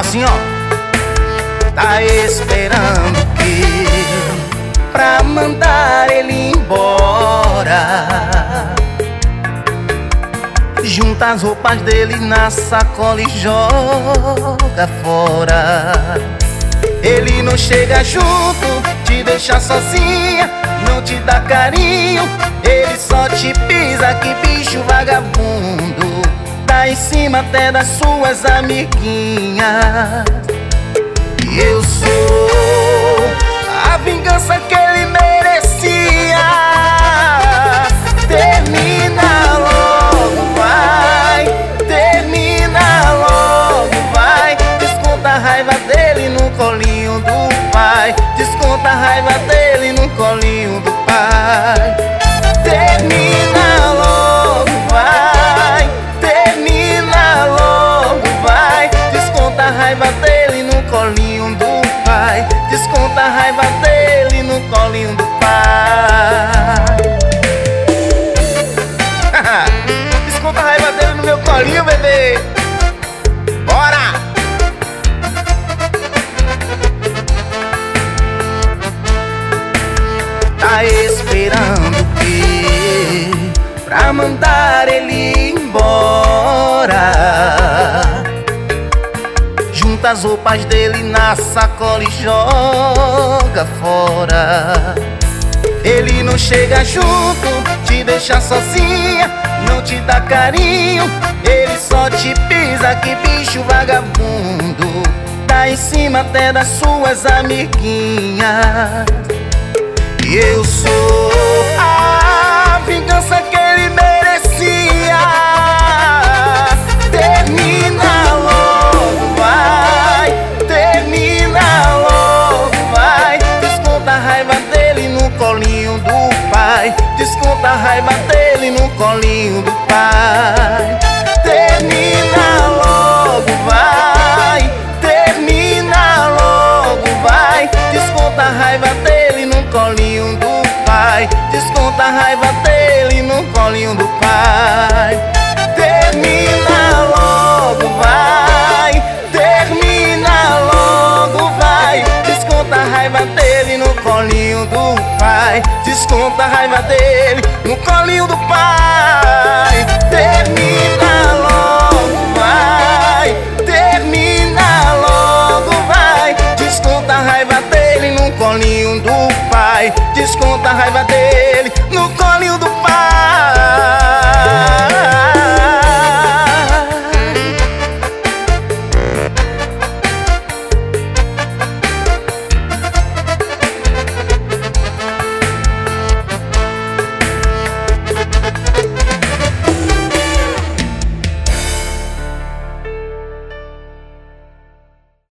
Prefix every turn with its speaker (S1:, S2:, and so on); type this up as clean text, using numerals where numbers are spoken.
S1: assim, ó. Tá esperando o quê pra mandar ele embora? Junta as roupas dele na sacola e joga fora. Ele não chega junto, te deixa sozinha, não te dá carinho, ele só te pisa, que bicho vagabundo. Tá em cima até das suas amiguinhas. E eu sou a vingança que ele merecia. Termina logo, vai. Termina logo, vai. Desconta a raiva dele no colinho do pai. Desconta a raiva dele no colinho do pai. Termina logo, vai. Termina logo, vai. Desconta a raiva dele no colinho do pai. Desconta a raiva dele no colinho do pai. Desconta a raiva dele no meu colinho, bebê. Bora! Tá esperando o quê pra mandar ele embora? Junta as roupas dele na sacola e joga fora. Ele não chega junto, te deixa sozinha, não te dá carinho, ele só te pisa, que bicho vagabundo. Tá em cima até das suas amiguinhas. E eu sou a vingança que ele merecia. Termina logo, vai. Termina logo, vai. Desconta a raiva dele no colinho do pai. Desconta a raiva dele no colinho do pai. Termina logo, vai. Termina logo, vai. Desconta a raiva dele no colinho do pai. Desconta a raiva dele no colinho do pai. Termina logo, vai. Termina logo, vai. Desconta a raiva dele no colinho do pai. Desconta a raiva dele no colinho do pai. Termina logo, vai. Termina logo, vai. Desconta a raiva dele no colinho do pai. Desconta a raiva dele no colinho do pai.